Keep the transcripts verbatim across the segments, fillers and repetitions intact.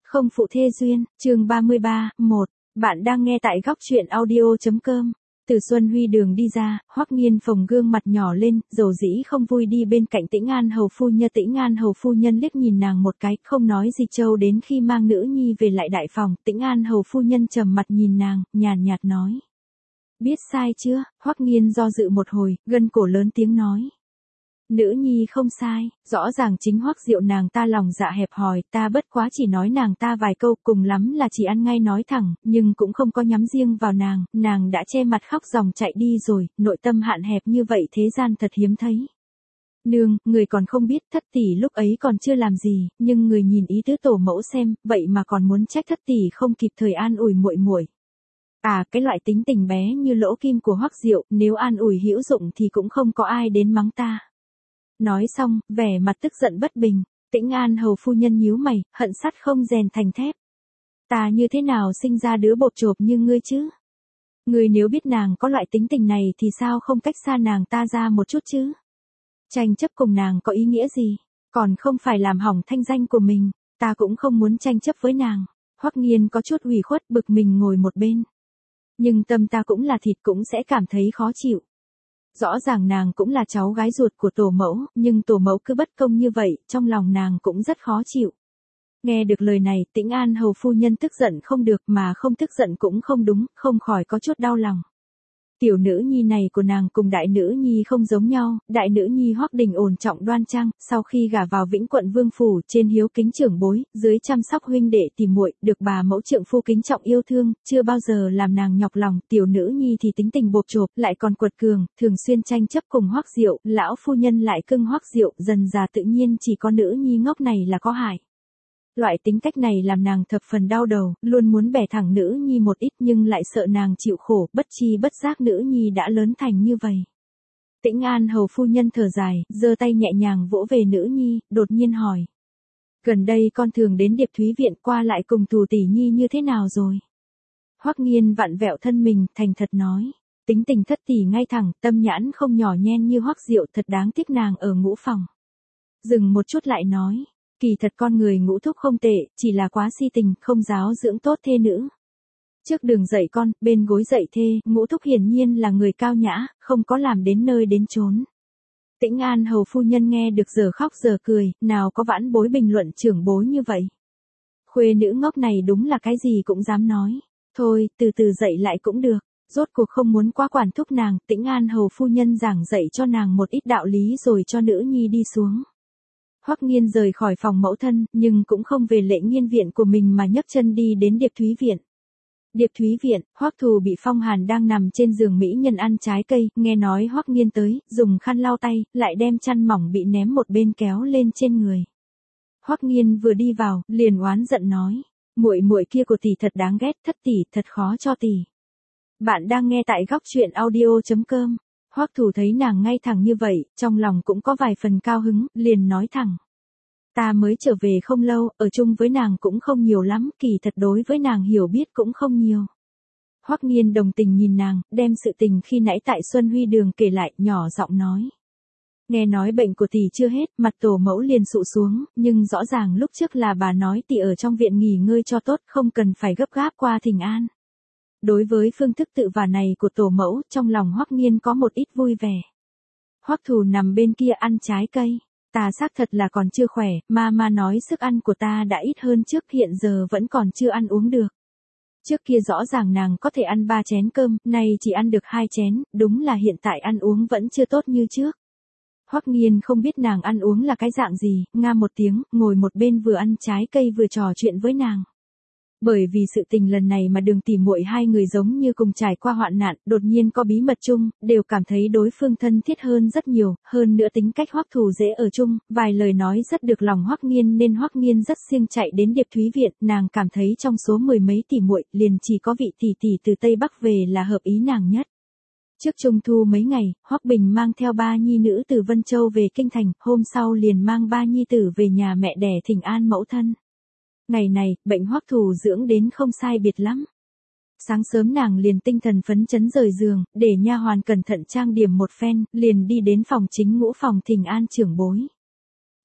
Không phụ thê duyên, chương ba mươi ba, một. Bạn đang nghe tại góc truyện audio.com. Từ Xuân Huy đường đi ra, Hoắc Nghiên phồng gương mặt nhỏ lên, dầu dĩ không vui đi bên cạnh Tĩnh An hầu phu nhân. Tĩnh An hầu phu nhân liếc nhìn nàng một cái, không nói gì. Châu đến khi mang nữ nhi về lại đại phòng, Tĩnh An hầu phu nhân trầm mặt nhìn nàng, nhàn nhạt nói: biết sai chưa? Hoắc Nghiên do dự một hồi, gân cổ lớn tiếng nói: nữ nhi không sai, rõ ràng chính Hoắc Diệu nàng ta lòng dạ hẹp hòi, ta bất quá chỉ nói nàng ta vài câu, cùng lắm là chỉ ăn ngay nói thẳng, nhưng cũng không có nhắm riêng vào nàng, nàng đã che mặt khóc ròng chạy đi rồi, nội tâm hạn hẹp như vậy thế gian thật hiếm thấy. Nương, người còn không biết, thất tỷ lúc ấy còn chưa làm gì, nhưng người nhìn ý tứ tổ mẫu xem, vậy mà còn muốn trách thất tỷ không kịp thời an ủi muội muội. À, cái loại tính tình bé như lỗ kim của Hoắc Diệu, nếu an ủi hữu dụng thì cũng không có ai đến mắng ta. Nói xong, vẻ mặt tức giận bất bình, Tĩnh An hầu phu nhân nhíu mày, hận sắt không rèn thành thép. Ta như thế nào sinh ra đứa bột chộp như ngươi chứ? Ngươi nếu biết nàng có loại tính tình này thì sao không cách xa nàng ta ra một chút chứ? Tranh chấp cùng nàng có ý nghĩa gì? Còn không phải làm hỏng thanh danh của mình, ta cũng không muốn tranh chấp với nàng. Hoắc Nghiên có chút ủy khuất bực mình ngồi một bên. Nhưng tâm ta cũng là thịt cũng sẽ cảm thấy khó chịu. Rõ ràng nàng cũng là cháu gái ruột của tổ mẫu, nhưng tổ mẫu cứ bất công như vậy, trong lòng nàng cũng rất khó chịu. Nghe được lời này, Tĩnh An hầu phu nhân tức giận không được, mà không tức giận cũng không đúng, không khỏi có chút đau lòng. Tiểu nữ nhi này của nàng cùng đại nữ nhi không giống nhau, đại nữ nhi Hoắc Đình ổn trọng đoan trang, sau khi gả vào Vĩnh Quận Vương phủ, trên hiếu kính trưởng bối, dưới chăm sóc huynh đệ tỉ muội, được bà mẫu trượng phu kính trọng yêu thương, chưa bao giờ làm nàng nhọc lòng. Tiểu nữ nhi thì tính tình bộp chộp, lại còn quật cường, thường xuyên tranh chấp cùng Hoắc Diệu, lão phu nhân lại cưng Hoắc Diệu, dần dà tự nhiên chỉ có nữ nhi ngốc này là có hại. Loại tính cách này làm nàng thập phần đau đầu, luôn muốn bẻ thẳng nữ nhi một ít nhưng lại sợ nàng chịu khổ, bất chi bất giác nữ nhi đã lớn thành như vậy. Tĩnh An hầu phu nhân thở dài, giơ tay nhẹ nhàng vỗ về nữ nhi, đột nhiên hỏi: gần đây con thường đến Điệp Thúy viện qua lại cùng Tù tỷ nhi như thế nào rồi? Hoắc Nghiên vặn vẹo thân mình, thành thật nói: tính tình thất tỷ ngay thẳng, tâm nhãn không nhỏ nhen như Hoắc Diệu, thật đáng tiếc nàng ở ngũ phòng. Dừng một chút lại nói: kỳ thật con người ngũ thúc không tệ, chỉ là quá si tình, không giáo dưỡng tốt thê nữ. Trước đường dạy con, bên gối dạy thê, ngũ thúc hiển nhiên là người cao nhã, không có làm đến nơi đến chốn. Tĩnh An hầu phu nhân nghe được giờ khóc giờ cười, nào có vãn bối bình luận trưởng bối như vậy. Khuê nữ ngốc này đúng là cái gì cũng dám nói. Thôi, từ từ dạy lại cũng được. Rốt cuộc không muốn quá quản thúc nàng, Tĩnh An hầu phu nhân giảng dạy cho nàng một ít đạo lý rồi cho nữ nhi đi xuống. Hoắc Nghiên rời khỏi phòng mẫu thân, nhưng cũng không về Lệ Nghiên viện của mình mà nhấc chân đi đến Điệp Thúy viện. Điệp Thúy viện, Hoắc Thù bị Phong Hàn đang nằm trên giường mỹ nhân ăn trái cây, nghe nói Hoắc Nghiên tới, dùng khăn lau tay, lại đem chăn mỏng bị ném một bên kéo lên trên người. Hoắc Nghiên vừa đi vào, liền oán giận nói: muội muội kia của tỷ thật đáng ghét, thất tỷ thật khó cho tỷ. Bạn đang nghe tại góc truyện audio.com. Hoắc Thù thấy nàng ngay thẳng như vậy, trong lòng cũng có vài phần cao hứng, liền nói thẳng: ta mới trở về không lâu, ở chung với nàng cũng không nhiều lắm, kỳ thật đối với nàng hiểu biết cũng không nhiều. Hoắc Nghiên đồng tình nhìn nàng, đem sự tình khi nãy tại Xuân Huy đường kể lại, nhỏ giọng nói: nghe nói bệnh của tỷ chưa hết, mặt tổ mẫu liền sụ xuống, nhưng rõ ràng lúc trước là bà nói tỷ ở trong viện nghỉ ngơi cho tốt, không cần phải gấp gáp qua thỉnh an. Đối với phương thức tự vả này của tổ mẫu, trong lòng Hoắc Nghiên có một ít vui vẻ. Hoắc Thù nằm bên kia ăn trái cây. Ta xác thật là còn chưa khỏe, mama nói sức ăn của ta đã ít hơn trước, hiện giờ vẫn còn chưa ăn uống được. Trước kia rõ ràng nàng có thể ăn ba chén cơm, nay chỉ ăn được hai chén, đúng là hiện tại ăn uống vẫn chưa tốt như trước. Hoắc Nghiên không biết nàng ăn uống là cái dạng gì, nga một tiếng, ngồi một bên vừa ăn trái cây vừa trò chuyện với nàng. Bởi vì sự tình lần này mà Đường tỷ muội hai người giống như cùng trải qua hoạn nạn, đột nhiên có bí mật chung, đều cảm thấy đối phương thân thiết hơn rất nhiều, hơn nữa tính cách Hoắc Thù dễ ở chung, vài lời nói rất được lòng Hoắc Nghiên nên Hoắc Nghiên rất siêng chạy đến Điệp Thúy viện, nàng cảm thấy trong số mười mấy tỷ muội, liền chỉ có vị tỷ tỷ từ Tây Bắc về là hợp ý nàng nhất. Trước Trung thu mấy ngày, Hoắc Bình mang theo ba nhi nữ từ Vân Châu về kinh thành, hôm sau liền mang ba nhi tử về nhà mẹ đẻ thỉnh an mẫu thân. Ngày này, bệnh Hoắc Thù dưỡng đến không sai biệt lắm. Sáng sớm nàng liền tinh thần phấn chấn rời giường, để nha hoàn cẩn thận trang điểm một phen, liền đi đến phòng chính ngũ phòng thỉnh an trưởng bối.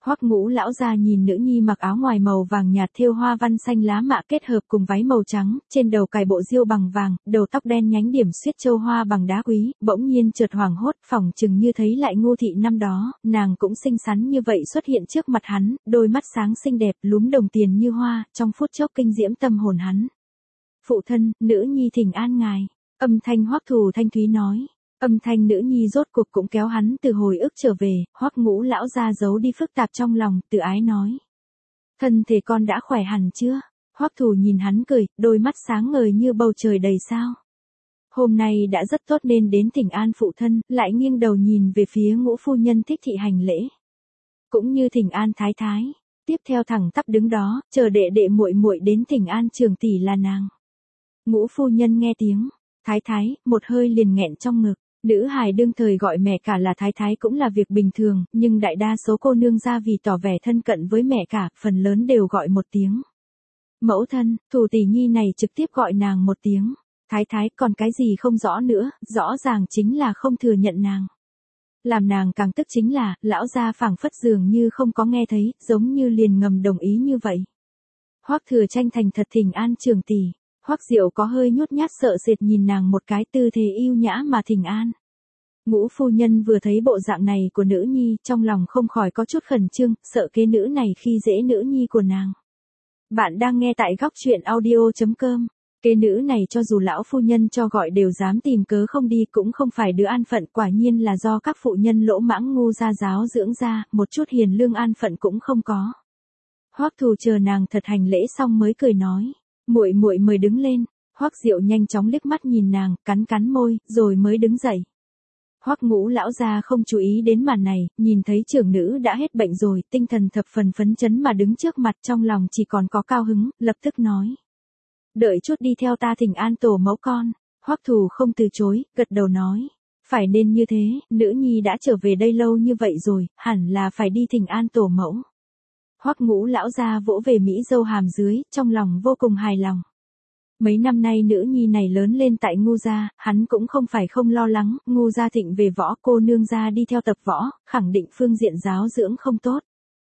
Hoắc Ngũ lão gia nhìn nữ nhi mặc áo ngoài màu vàng nhạt thêu hoa văn xanh lá mạ kết hợp cùng váy màu trắng, trên đầu cài bộ diêu bằng vàng, đầu tóc đen nhánh điểm xuyết châu hoa bằng đá quý, bỗng nhiên chợt hoảng hốt, phỏng chừng như thấy lại Ngô thị năm đó, nàng cũng xinh xắn như vậy xuất hiện trước mặt hắn, đôi mắt sáng xinh đẹp, lúm đồng tiền như hoa, trong phút chốc kinh diễm tâm hồn hắn. Phụ thân, nữ nhi thỉnh an ngài, âm thanh Hoắc Thù thanh thúy nói. Âm thanh nữ nhi rốt cuộc cũng kéo hắn từ hồi ức trở về, Hoắc Ngũ lão gia giấu đi phức tạp trong lòng, tự ái nói. Thân thể con đã khỏe hẳn chưa? Hoắc Thù nhìn hắn cười, đôi mắt sáng ngời như bầu trời đầy sao. Hôm nay đã rất tốt nên đến thỉnh an phụ thân, lại nghiêng đầu nhìn về phía Ngũ phu nhân Thích thị hành lễ. Cũng như thỉnh an thái thái, tiếp theo thẳng tắp đứng đó, chờ đệ đệ muội muội đến thỉnh an trường tỷ là nàng. Ngũ phu nhân nghe tiếng, thái thái, một hơi liền nghẹn trong ngực. Nữ hài đương thời gọi mẹ cả là thái thái cũng là việc bình thường, nhưng đại đa số cô nương gia vì tỏ vẻ thân cận với mẹ cả, phần lớn đều gọi một tiếng. Mẫu thân, Thù tỷ nhi này trực tiếp gọi nàng một tiếng. Thái thái, còn cái gì không rõ nữa, rõ ràng chính là không thừa nhận nàng. Làm nàng càng tức chính là, lão gia phảng phất dường như không có nghe thấy, giống như liền ngầm đồng ý như vậy. Hoắc Thừa Tranh thành thật thỉnh an trường tỷ. Hoắc Diệu có hơi nhút nhát sợ sệt nhìn nàng một cái, tư thế yêu nhã mà thỉnh an. Ngũ phu nhân vừa thấy bộ dạng này của nữ nhi, trong lòng không khỏi có chút khẩn trương, sợ kế nữ này khi dễ nữ nhi của nàng. Bạn đang nghe tại góc truyện audio chấm com. Kế nữ này cho dù lão phu nhân cho gọi đều dám tìm cớ không đi, cũng không phải đứa an phận, quả nhiên là do các phụ nhân lỗ mãng ngu gia giáo dưỡng ra, một chút hiền lương an phận cũng không có. Hoắc Thù chờ nàng thật hành lễ xong mới cười nói. Muội muội mời đứng lên. Hoắc Diệu nhanh chóng liếc mắt nhìn nàng, cắn cắn môi, rồi mới đứng dậy. Hoắc Ngũ lão gia không chú ý đến màn này, nhìn thấy trưởng nữ đã hết bệnh rồi, tinh thần thập phần phấn chấn mà đứng trước mặt, trong lòng chỉ còn có cao hứng, lập tức nói. Đợi chút đi theo ta thỉnh an tổ mẫu con. Hoắc Thù không từ chối, gật đầu nói. Phải nên như thế, nữ nhi đã trở về đây lâu như vậy rồi, hẳn là phải đi thỉnh an tổ mẫu. Hoắc Ngũ lão gia vỗ về mỹ dâu hàm dưới, trong lòng vô cùng hài lòng. Mấy năm nay nữ nhi này lớn lên tại Ngu gia, hắn cũng không phải không lo lắng, Ngu gia thịnh về võ, cô nương gia đi theo tập võ, khẳng định phương diện giáo dưỡng không tốt.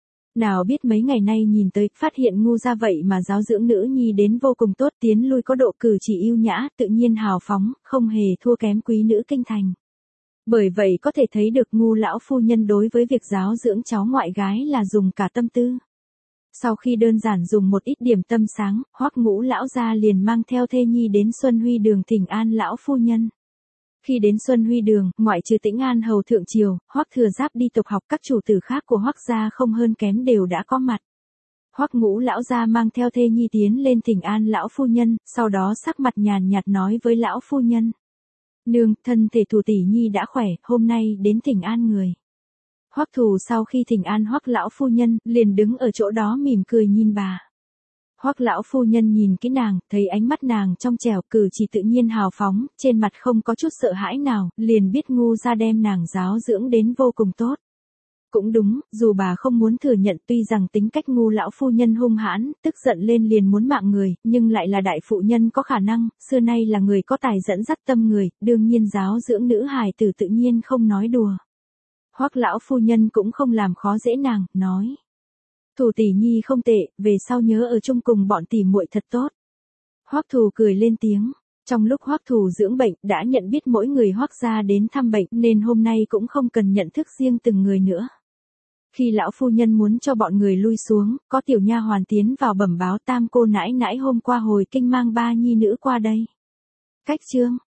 Nào biết mấy ngày nay nhìn tới, phát hiện Ngu gia vậy mà giáo dưỡng nữ nhi đến vô cùng tốt, tiến lui có độ cử chỉ yêu nhã, tự nhiên hào phóng, không hề thua kém quý nữ kinh thành. Bởi vậy có thể thấy được Ngu lão phu nhân đối với việc giáo dưỡng cháu ngoại gái là dùng cả tâm tư. Sau khi đơn giản dùng một ít điểm tâm sáng, Hoắc Ngũ lão gia liền mang theo thê nhi đến Xuân Huy đường thỉnh an lão phu nhân. Khi đến Xuân Huy đường, ngoại trừ Tĩnh An hầu thượng triều, Hoắc Thừa Giáp đi tục học, các chủ tử khác của Hoắc gia không hơn kém đều đã có mặt. Hoắc Ngũ lão gia mang theo thê nhi tiến lên thỉnh an lão phu nhân, sau đó sắc mặt nhàn nhạt nói với lão phu nhân. Nương, thân thể Thù tỷ nhi đã khỏe, hôm nay đến thỉnh an người. Hoắc Thù sau khi thỉnh an Hoắc lão phu nhân, liền đứng ở chỗ đó mỉm cười nhìn bà. Hoắc lão phu nhân nhìn kỹ nàng, thấy ánh mắt nàng trong trẻo, cử chỉ tự nhiên hào phóng, trên mặt không có chút sợ hãi nào, liền biết Ngu gia đem nàng giáo dưỡng đến vô cùng tốt. Cũng đúng, dù bà không muốn thừa nhận, tuy rằng tính cách Ngu lão phu nhân hung hãn, tức giận lên liền muốn mạng người, nhưng lại là đại phụ nhân có khả năng, xưa nay là người có tài dẫn dắt tâm người, đương nhiên giáo dưỡng nữ hài tử tự nhiên không nói đùa. Hoắc lão phu nhân cũng không làm khó dễ nàng, nói. Thù tỷ nhi không tệ, về sau nhớ ở chung cùng bọn tỷ muội thật tốt. Hoắc Thù cười lên tiếng. Trong lúc Hoắc Thù dưỡng bệnh, đã nhận biết mỗi người Hoắc gia đến thăm bệnh, nên hôm nay cũng không cần nhận thức riêng từng người nữa. Khi lão phu nhân muốn cho bọn người lui xuống, có tiểu nha hoàn tiến vào bẩm báo tam cô nãi nãi hôm qua hồi kinh mang ba nhi nữ qua đây. Cách chương